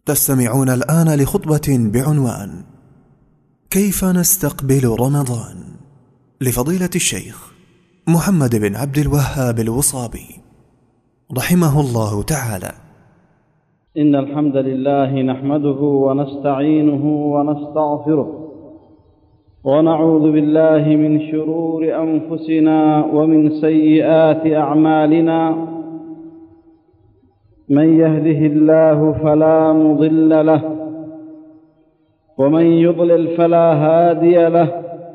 تستمعون الآن لخطبة بعنوان كيف نستقبل رمضان لفضيلة الشيخ محمد بن عبد الوهاب الوصابي رحمه الله تعالى. إن الحمد لله نحمده ونستعينه ونستغفره ونعوذ بالله من شرور أنفسنا ومن سيئات أعمالنا. من يهده الله فلا مضل له ومن يضلل فلا هادي له،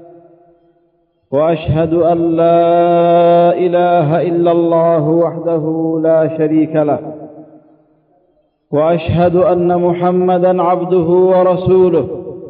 وأشهد أن لا إله إلا الله وحده لا شريك له، وأشهد أن محمدًا عبده ورسوله.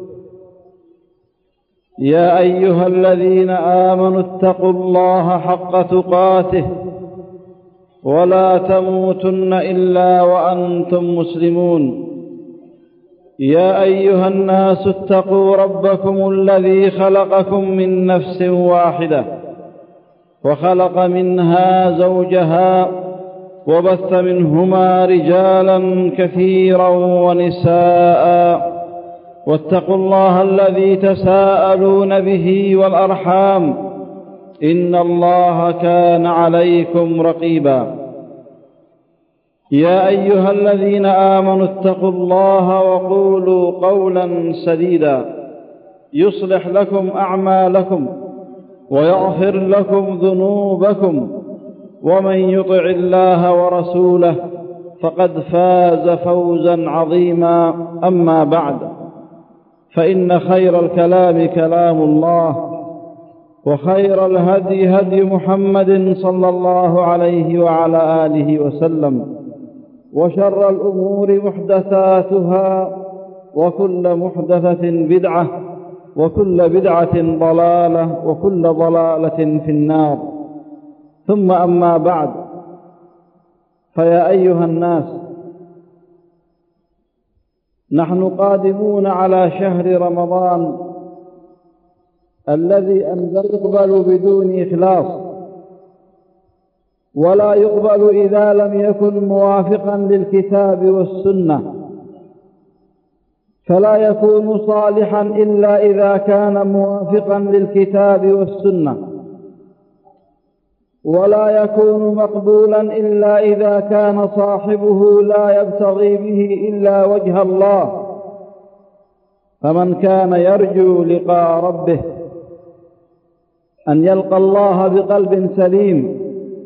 يا أيها الذين آمنوا اتقوا الله حق تقاته ولا تموتن إلا وأنتم مسلمون. يا أيها الناس اتقوا ربكم الذي خلقكم من نفس واحدة وخلق منها زوجها وبث منهما رجالا كثيرا ونساء، واتقوا الله الذي تساءلون به والأرحام إن الله كان عليكم رقيبا. يا أيها الذين آمنوا اتقوا الله وقولوا قولا سديدا يصلح لكم أعمالكم ويغفر لكم ذنوبكم، ومن يطع الله ورسوله فقد فاز فوزا عظيما. أما بعد، فإن خير الكلام كلام الله، وخير الهدي هدي محمد صلى الله عليه وعلى آله وسلم، وشر الأمور محدثاتها، وكل محدثة بدعة، وكل بدعة ضلالة، وكل ضلالة في النار. ثم أما بعد، فيا أيها الناس، نحن قادمون على شهر رمضان الذي يقبل بدون إخلاص، ولا يقبل إذا لم يكن موافقا للكتاب والسنة، فلا يكون صالحا إلا إذا كان موافقا للكتاب والسنة، ولا يكون مقبولا إلا إذا كان صاحبه لا يبتغي به إلا وجه الله. فمن كان يرجو لقاء ربه أن يلقى الله بقلب سليم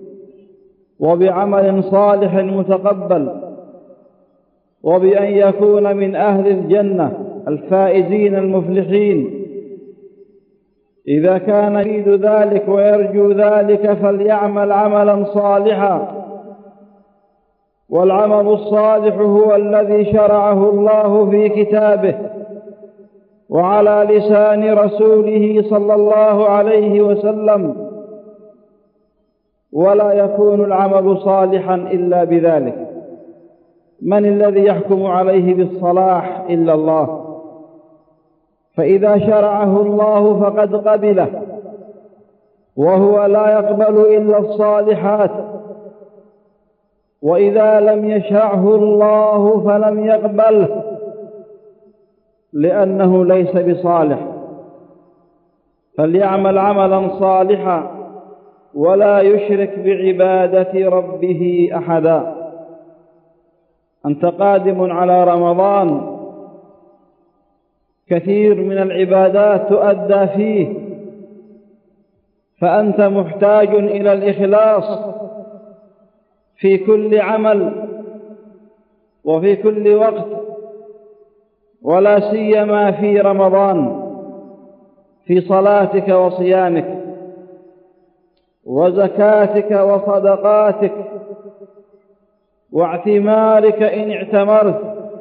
وبعمل صالح متقبل، وبأن يكون من أهل الجنة الفائزين المفلحين، إذا كان يريد ذلك ويرجو ذلك فليعمل عملا صالحا. والعمل الصالح هو الذي شرعه الله في كتابه وعلى لسان رسوله صلى الله عليه وسلم، ولا يكون العمل صالحا إلا بذلك. من الذي يحكم عليه بالصلاح إلا الله؟ فإذا شرعه الله فقد قبله، وهو لا يقبل إلا الصالحات، وإذا لم يشرعه الله فلم يقبله، لأنه ليس بصالح. فليعمل عملا صالحا ولا يشرك بعبادة ربه أحدا. أنت قادم على رمضان، كثير من العبادات تؤدى فيه، فأنت محتاج إلى الإخلاص في كل عمل وفي كل وقت، ولا سيما في رمضان، في صلاتك وصيامك وزكاتك وصدقاتك واعتمارك إن اعتمرت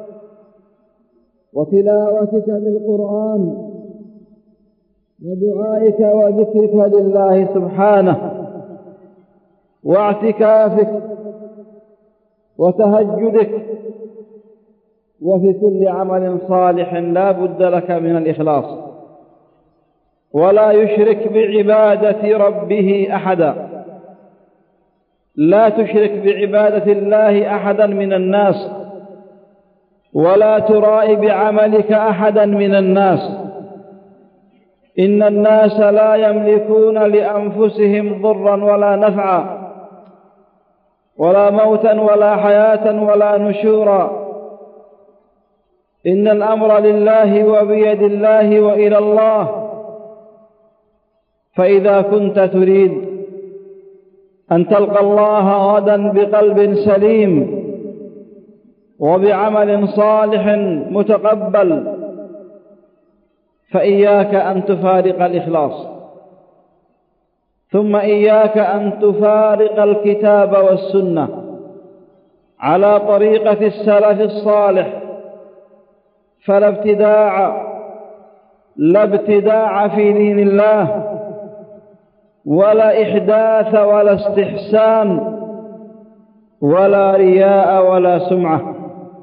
وتلاوتك للقرآن ودعائك وذكرك لله سبحانه واعتكافك وتهجدك، وفي كل عمل صالح لا بد لك من الإخلاص. ولا يشرك بعبادة ربه أحدا. لا تشرك بعبادة الله أحدا من الناس، ولا ترائي بعملك أحدا من الناس. إن الناس لا يملكون لأنفسهم ضرا ولا نفعا، ولا موتا ولا حياة ولا نشورا. إن الأمر لله وبيد الله وإلى الله. فإذا كنت تريد أن تلقى الله غدا بقلب سليم وبعمل صالح متقبل، فإياك أن تفارق الإخلاص، ثم إياك أن تفارق الكتاب والسنة على طريقة السلف الصالح. فلا ابتداع في دين الله، ولا إحداث ولا استحسان، ولا رياء ولا سمعة.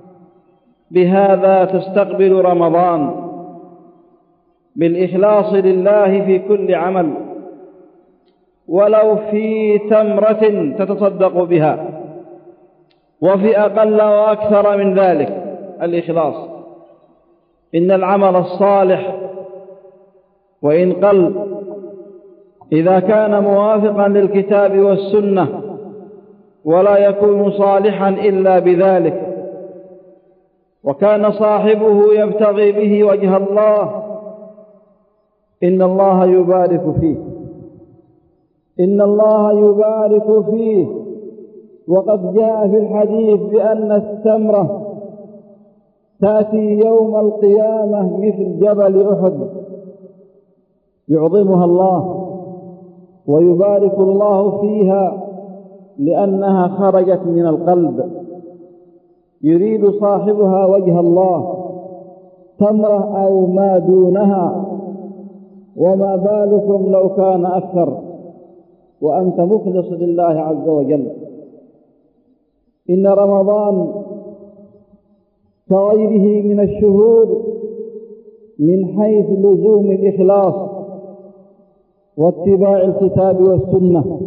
بهذا تستقبل رمضان بالإخلاص لله في كل عمل، ولو في تمرة تتصدق بها، وفي أقل وأكثر من ذلك الإخلاص. إن العمل الصالح وإن قل، إذا كان موافقا للكتاب والسنة، ولا يكون صالحا إلا بذلك، وكان صاحبه يبتغي به وجه الله، إن الله يبارك فيه. إن الله يبارك فيه. وقد جاء في الحديث بأن الثمرة تأتي يوم القيامة مثل جبل أحد، يعظمها الله ويبارك الله فيها لأنها خرجت من القلب، يريد صاحبها وجه الله، تمرة أو ما دونها. وما بالكم لو كان أكثر وأنت مخلص لله عز وجل. إن رمضان كغيره من الشهور من حيث لزوم الإخلاص واتباع الكتاب والسنة.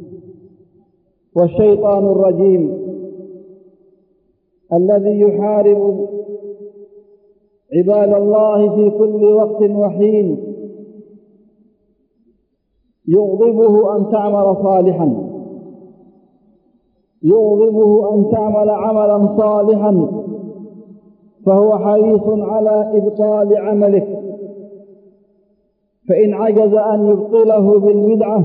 والشيطان الرجيم الذي يحارب عباد الله في كل وقت وحين يغضبه أن تعمل صالحا، يغضبه أن تعمل عملا صالحا، فهو حريص على إبطال عملك. فإن عجز أن يبطله بالبدعة،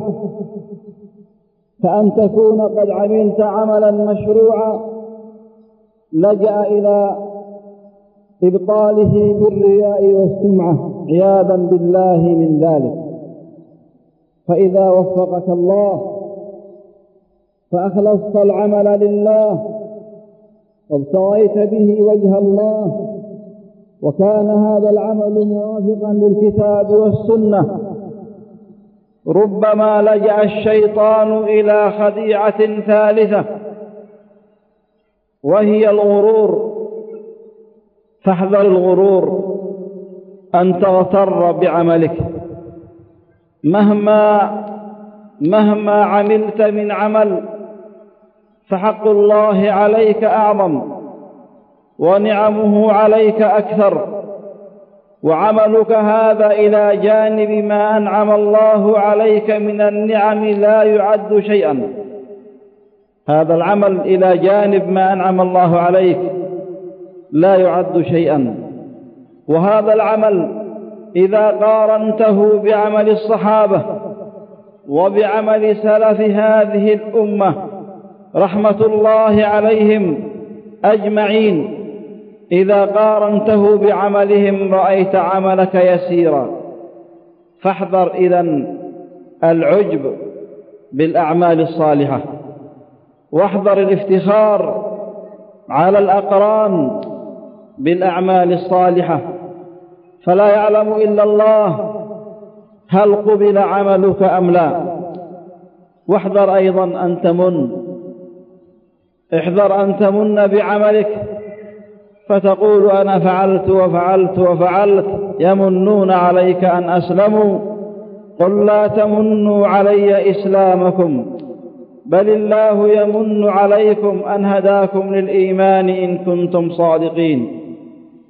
فأن تكون قد عملت عملا مشروعا، لجأ إلى إبطاله بالرياء والسمعة عياذا بالله من ذلك. فإذا وفقك الله فأخلصت العمل لله وابتغيت به وجه الله، وكان هذا العمل موافقا للكتاب والسنة، ربما لجأ الشيطان إلى خديعة ثالثة، وهي الغرور. فاحذر الغرور، أن تغتر بعملك. مهما عملت من عمل فحق الله عليك أعظم، ونعمه عليك أكثر، وعملك هذا إلى جانب ما أنعم الله عليك من النعم لا يعد شيئا. هذا العمل إلى جانب ما أنعم الله عليك لا يعد شيئا. وهذا العمل إذا قارنته بعمل الصحابة وبعمل سلف هذه الأمة رحمة الله عليهم أجمعين، إذا قارنته بعملهم رأيت عملك يسيرا. فاحذر إذن العجب بالأعمال الصالحة، واحذر الافتخار على الأقران بالأعمال الصالحة، فلا يعلم إلا الله هل قبل عملك أم لا. واحذر أيضا أن تمن، احذر أن تمن بعملك فتقول أنا فعلت وفعلت وفعلت، يمنون عليك أن أسلموا، قل لا تمنوا علي إسلامكم بل الله يمن عليكم أن هداكم للإيمان إن كنتم صادقين.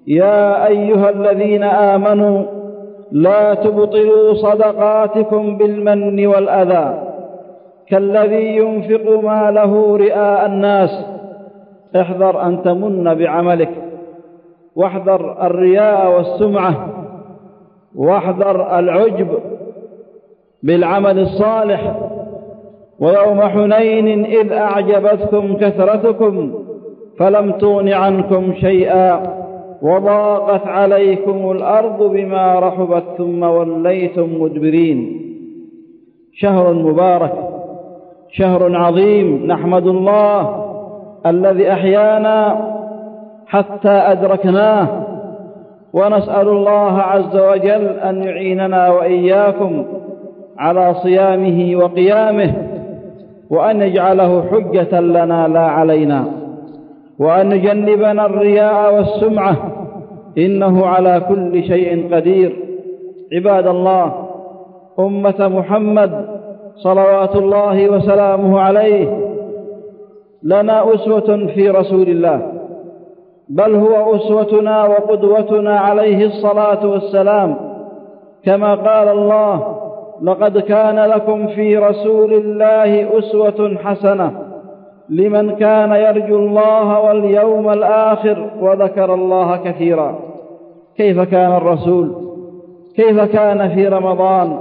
يا أيها الذين آمنوا لا تبطلوا صدقاتكم بالمن والأذى كالذي ينفق ماله رئاء الناس. احذر أن تمن بعملك، واحذر الرياء والسمعة، واحذر العجب بالعمل الصالح. ويوم حنين إذ أعجبتكم كثرتكم فلم تغن عنكم شيئا وضاقت عليكم الأرض بما رحبت ثم وليتم مدبرين. شهر مبارك، شهر عظيم، نحمد الله الذي أحيانا حتى أدركناه، ونسأل الله عز وجل أن يعيننا وإياكم على صيامه وقيامه، وأن يجعله حجة لنا لا علينا، وأن يجنبنا الرياء والسمعة، إنه على كل شيء قدير. عباد الله، أمة محمد صلوات الله وسلامه عليه، لنا أسوة في رسول الله، بل هو أسوتنا وقدوتنا عليه الصلاة والسلام، كما قال الله: لقد كان لكم في رسول الله أسوة حسنة لمن كان يرجو الله واليوم الآخر وذكر الله كثيرا. كيف كان الرسول؟ كيف كان في رمضان؟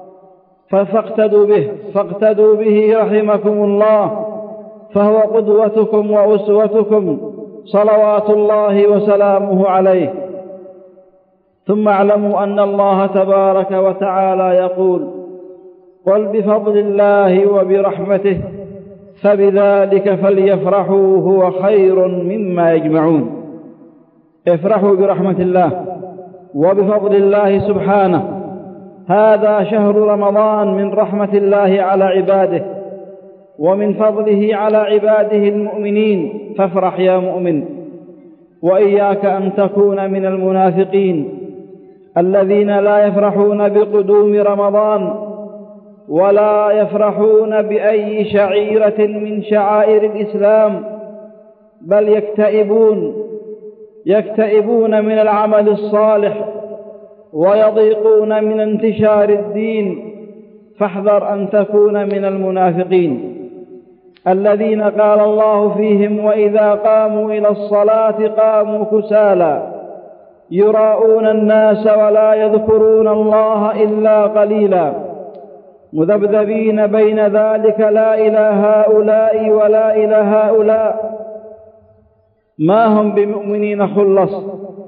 فاقتدوا به رحمكم الله، فهو قدوتكم وأسوتكم صلوات الله وسلامه عليه. ثم اعلموا أن الله تبارك وتعالى يقول: قل بفضل الله وبرحمته فبذلك فليفرحوا هو خير مما يجمعون. افرحوا برحمة الله وبفضل الله سبحانه. هذا شهر رمضان من رحمة الله على عباده ومن فضله على عباده المؤمنين، فافرح يا مؤمن، وإياك أن تكون من المنافقين الذين لا يفرحون بقدوم رمضان ولا يفرحون بأي شعيرة من شعائر الإسلام، بل يكتئبون من العمل الصالح ويضيقون من انتشار الدين. فاحذر أن تكون من المنافقين الذين قال الله فيهم: وإذا قاموا إلى الصلاة قاموا كسالى يراءون الناس ولا يذكرون الله إلا قليلا مذبذبين بين ذلك لا إلى هؤلاء ولا إلى هؤلاء. ما هم بمؤمنين خلص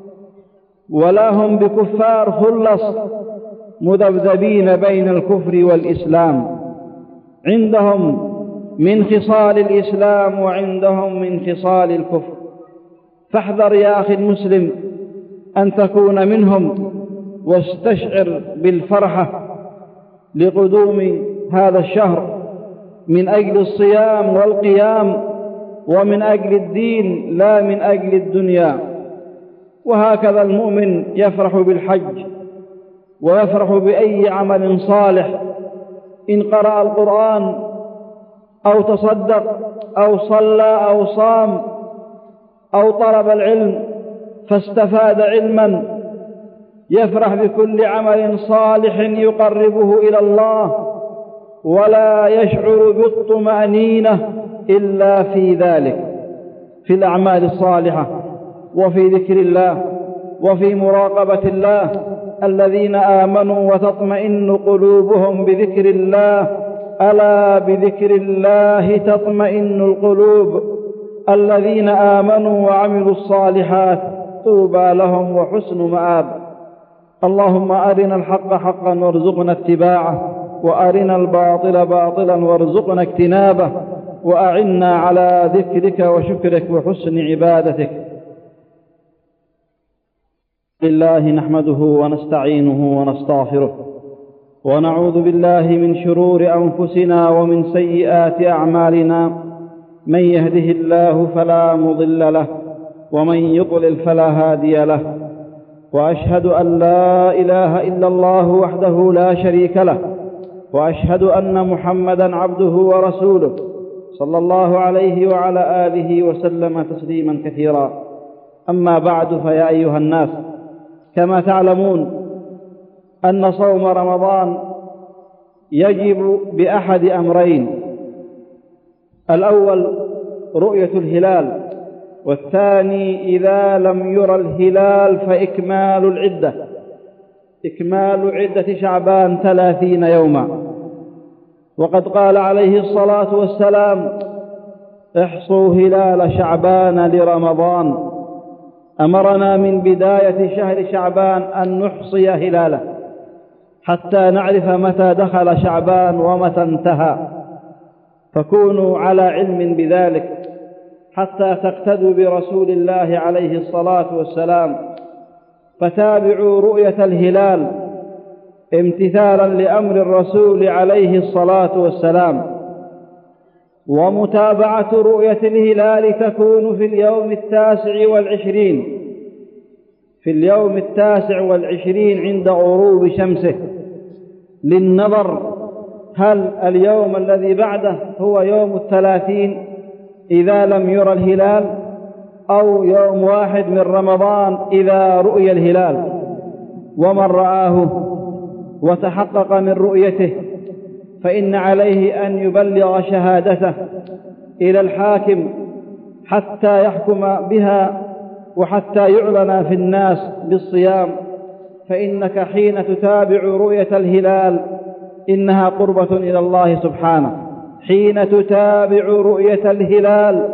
ولا هم بكفار خلص، مذبذبين بين الكفر والإسلام، عندهم من خصال الإسلام وعندهم من خصال الكفر. فاحذر يا أخي المسلم أن تكون منهم، واستشعر بالفرحة لقدوم هذا الشهر من أجل الصيام والقيام ومن أجل الدين لا من أجل الدنيا. وهكذا المؤمن يفرح بالحج ويفرح بأي عمل صالح، إن قرأ القرآن أو تصدق أو صلى أو صام أو طلب العلم فاستفاد علما، يفرح بكل عمل صالح يقربه إلى الله، ولا يشعر بالطمأنينة إلا في ذلك، في الأعمال الصالحة وفي ذكر الله وفي مراقبة الله. الذين آمنوا وتطمئن قلوبهم بذكر الله، ألا بذكر الله تطمئن القلوب. الذين آمنوا وعملوا الصالحات طوبى لهم وحسن مآب. اللهم أرنا الحق حقا وارزقنا اتباعه، وأرنا الباطل باطلا وارزقنا اجتنابه، وأعنا على ذكرك وشكرك وحسن عبادتك. لله نحمده ونستعينه ونستغفره، ونعوذ بالله من شرور أنفسنا ومن سيئات أعمالنا. من يهده الله فلا مضل له، ومن يضلل فلا هادي له. وأشهد أن لا إله إلا الله وحده لا شريك له، وأشهد أن محمدا عبده ورسوله صلى الله عليه وعلى آله وسلم تسليما كثيرا. أما بعد، فيا أيها الناس، كما تعلمون أن صوم رمضان يجب بأحد أمرين: الأول رؤية الهلال، والثاني إذا لم يرى الهلال إكمال عدة شعبان 30 يوما. وقد قال عليه الصلاة والسلام: احصوا هلال شعبان لرمضان. أمرنا من بداية شهر شعبان أن نحصي هلاله حتى نعرف متى دخل شعبان ومتى انتهى، فكونوا على علم بذلك حتى تقتدوا برسول الله عليه الصلاة والسلام. فتابعوا رؤية الهلال امتثالا لأمر الرسول عليه الصلاة والسلام. ومتابعة رؤية الهلال تكون في اليوم 29 عند غروب شمسه، للنظر هل اليوم الذي بعده هو يوم 30 إذا لم يرى الهلال، أو يوم 1 من رمضان إذا رؤي الهلال. ومن رآه وتحقق من رؤيته فإن عليه أن يبلغ شهادته إلى الحاكم حتى يحكم بها وحتى يعلن في الناس بالصيام، فإنك حين تتابع رؤية الهلال إنها قربة إلى الله سبحانه. حين تتابع رؤية الهلال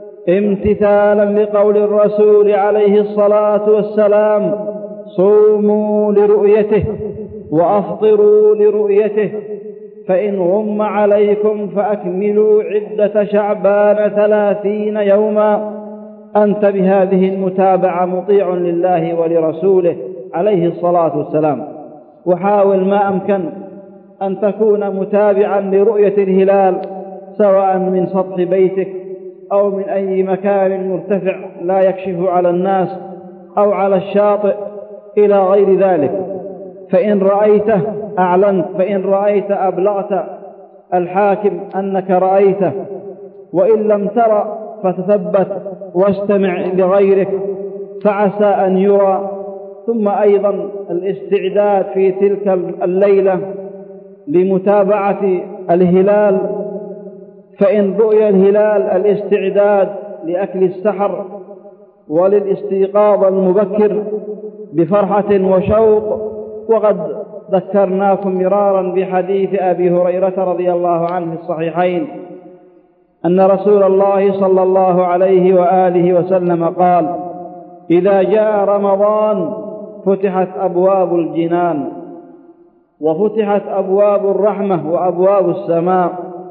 امتثالا لقول الرسول عليه الصلاة والسلام: صوموا لرؤيته وأفطروا لرؤيته، فإن غم عليكم فأكملوا عدة شعبان 30 يوما. أنت بهذه المتابعة مطيع لله ولرسوله عليه الصلاة والسلام. وحاول ما أمكن أن تكون متابعا لرؤية الهلال، سواء من سطح بيتك أو من أي مكان مرتفع لا يكشف على الناس، أو على الشاطئ إلى غير ذلك. فإن رأيته أعلنت، فإن رأيت أبلغت الحاكم أنك رأيته، وإن لم ترى فتثبت واستمع لغيرك فعسى أن يرى. ثم أيضا الاستعداد في تلك الليلة لمتابعة الهلال، فإن رؤي الهلال الاستعداد لأكل السحر وللاستيقاظ المبكر بفرحة وشوق. وقد ذكرناكم مرارا بحديث أبي هريرة رضي الله عنه في الصحيحين أن رسول الله صلى الله عليه وآله وسلم قال: إذا جاء رمضان فتحت أبواب الجنان، وفتحت أبواب الرحمة وأبواب السماء،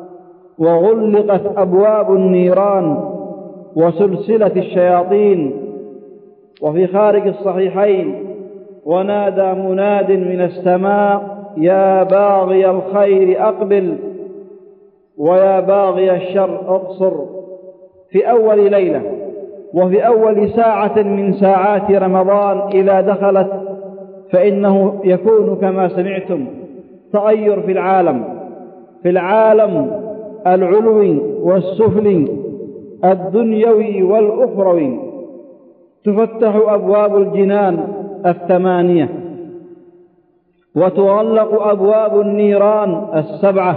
وغلقت أبواب النيران وسلسلة الشياطين. وفي خارج الصحيحين: ونادى مناد من السماء: يا باغي الخير أقبل ويا باغي الشر اقصر. في أول ليلة وفي أول ساعة من ساعات رمضان إذا دخلت، فإنه يكون كما سمعتم تغير في العالم العلوي والسفلي، الدنيوي والأخروي. تفتح أبواب الجنان 8، وتغلق أبواب النيران 7،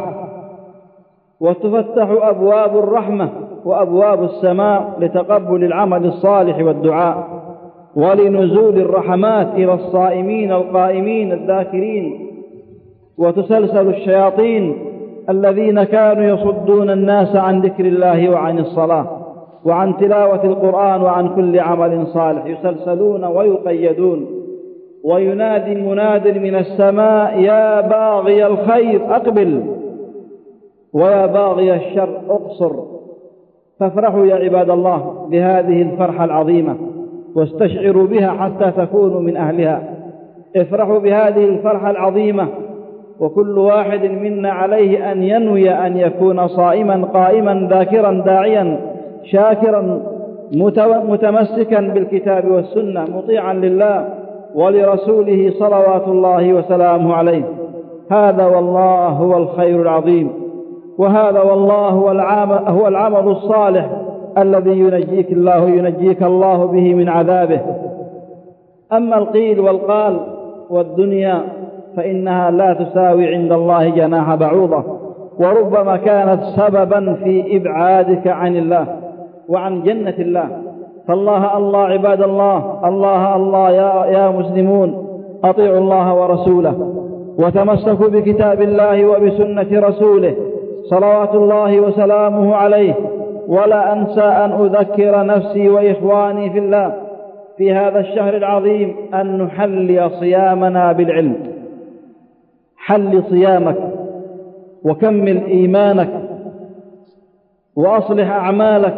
وتفتح أبواب الرحمة وأبواب السماء لتقبل العمل الصالح والدعاء، ولنزول الرحمات إلى الصائمين القائمين الذاكرين. وتسلسل الشياطين الذين كانوا يصدون الناس عن ذكر الله وعن الصلاة وعن تلاوة القرآن وعن كل عمل صالح، يسلسلون ويقيدون. وينادي مناد من السماء: يا باغي الخير أقبل ويا باغي الشر اقصر. فافرحوا يا عباد الله بهذه الفرحة العظيمة، واستشعروا بها حتى تكونوا من أهلها. افرحوا بهذه الفرحة العظيمة، وكل واحد منا عليه أن ينوي أن يكون صائما قائما ذاكرا داعيا شاكرا متمسكا بالكتاب والسنة، مطيعا لله ولرسوله صلوات الله وسلامه عليه. هذا والله هو الخير العظيم، وهذا والله هو العمل الصالح الذي ينجيك الله به من عذابه. أما القيل والقال والدنيا فإنها لا تساوي عند الله جناح بعوضة، وربما كانت سببا في إبعادك عن الله وعن جنة الله. فالله الله عباد الله، الله يا مسلمون، أطيعوا الله ورسوله وتمسكوا بكتاب الله وبسنة رسوله صلوات الله وسلامه عليه. ولا أنسى أن أذكر نفسي وإخواني في الله في هذا الشهر العظيم أن نحلي صيامنا بالعلم. حل صيامك وكمل إيمانك وأصلح أعمالك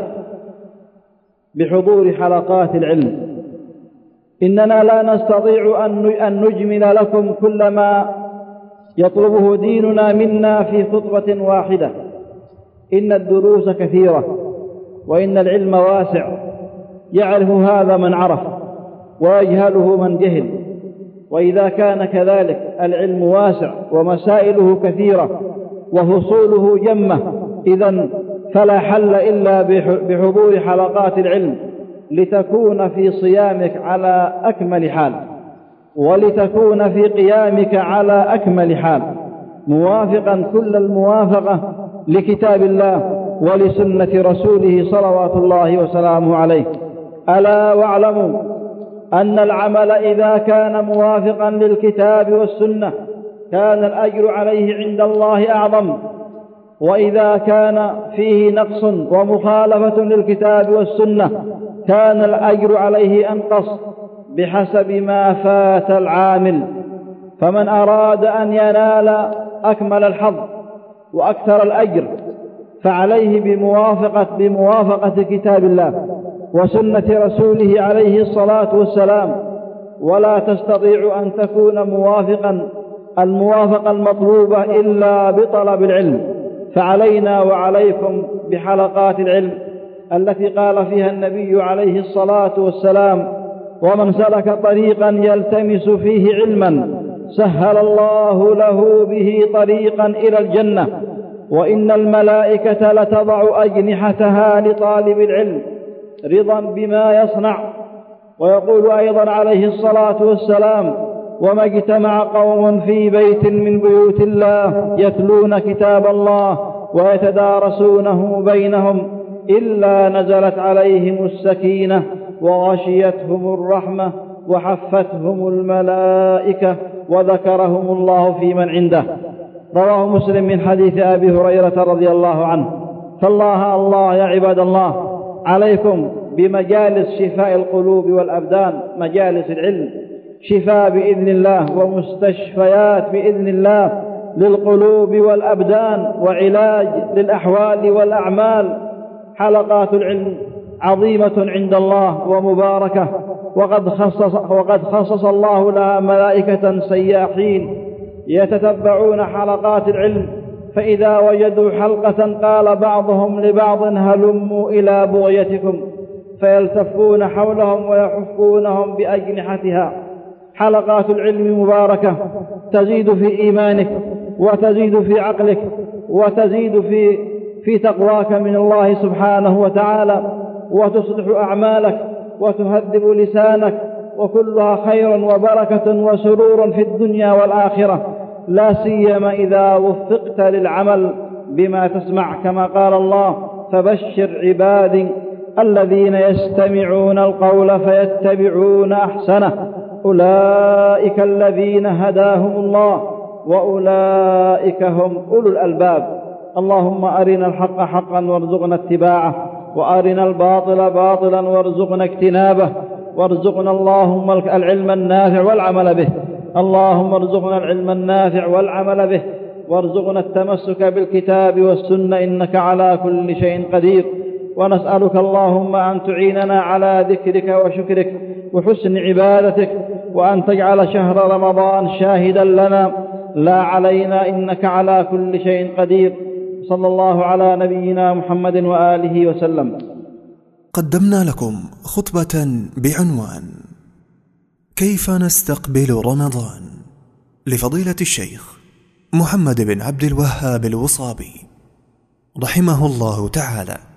بحضور حلقات العلم. إننا لا نستطيع أن نجمل لكم كل ما يطلبه ديننا منا في خطبة واحدة. إن الدروس كثيرة وإن العلم واسع، يعرف هذا من عرف ويجهله من جهل. وإذا كان كذلك العلم واسع ومسائله كثيرة وفصوله جمة، إذن فلا حل إلا بحضور حلقات العلم لتكون في صيامك على أكمل حال، ولتكون في قيامك على أكمل حال، موافقا كل الموافقة لكتاب الله ولسنة رسوله صلوات الله وسلامه عليه. ألا واعلموا أن العمل إذا كان موافقا للكتاب والسنة كان الأجر عليه عند الله أعظم، وإذا كان فيه نقص ومخالفة للكتاب والسنة كان الأجر عليه أنقص بحسب ما فات العامل. فمن أراد أن ينال أكمل الحظ وأكثر الأجر فعليه بموافقة كتاب الله وسنة رسوله عليه الصلاة والسلام. ولا تستطيع أن تكون الموافقة المطلوبة إلا بطلب العلم. فعلينا وعليكم بحلقات العلم التي قال فيها النبي عليه الصلاة والسلام: ومن سلك طريقا يلتمس فيه علما سهل الله له به طريقا إلى الجنة، وإن الملائكة لتضع أجنحتها لطالب العلم رضا بما يصنع. ويقول أيضا عليه الصلاة والسلام: وما اجتمع قوم في بيت من بيوت الله يتلون كتاب الله ويتدارسونه بينهم إلا نزلت عليهم السكينة وغشيتهم الرحمة وحفتهم الملائكة وذكرهم الله في من عنده. رواه مسلم من حديث أبي هريرة رضي الله عنه. فالله الله يا عباد الله عليكم بمجالس شفاء القلوب والأبدان، مجالس العلم، شفاء بإذن الله ومستشفيات بإذن الله للقلوب والأبدان وعلاج للأحوال والأعمال. حلقات العلم عظيمة عند الله ومباركة، وقد خصص الله لها ملائكة سياحين يتتبعون حلقات العلم، فإذا وجدوا حلقة قال بعضهم لبعض: هلموا إلى بغيتكم، فيلتفون حولهم ويحفونهم بأجنحتها. حلقات العلم مباركة تزيد في إيمانك وتزيد في عقلك وتزيد في تقواك من الله سبحانه وتعالى، وتصلح أعمالك وتهذب لسانك، وكلها خير وبركة وسرور في الدنيا والآخرة، لا سيما إذا وفقت للعمل بما تسمع، كما قال الله: فبشر عبادي الذين يستمعون القول فيتبعون أحسنه أولئك الذين هداهم الله وأولئك هم أولو الألباب. اللهم أرنا الحق حقا وارزقنا اتباعه، وأرنا الباطل باطلا وارزقنا اجتنابه، وارزقنا اللهم العلم النافع والعمل به. اللهم ارزقنا العلم النافع والعمل به، وارزقنا التمسك بالكتاب والسنة، إنك على كل شيء قدير. ونسألك اللهم أن تعيننا على ذكرك وشكرك وحسن عبادتك، وأن تجعل شهر رمضان شاهدا لنا لا علينا، إنك على كل شيء قدير. صلى الله على نبينا محمد وآله وسلم. قدمنا لكم خطبة بعنوان: كيف نستقبل رمضان؟ لفضيلة الشيخ محمد بن عبد الوهاب الوصابي رحمه الله تعالى.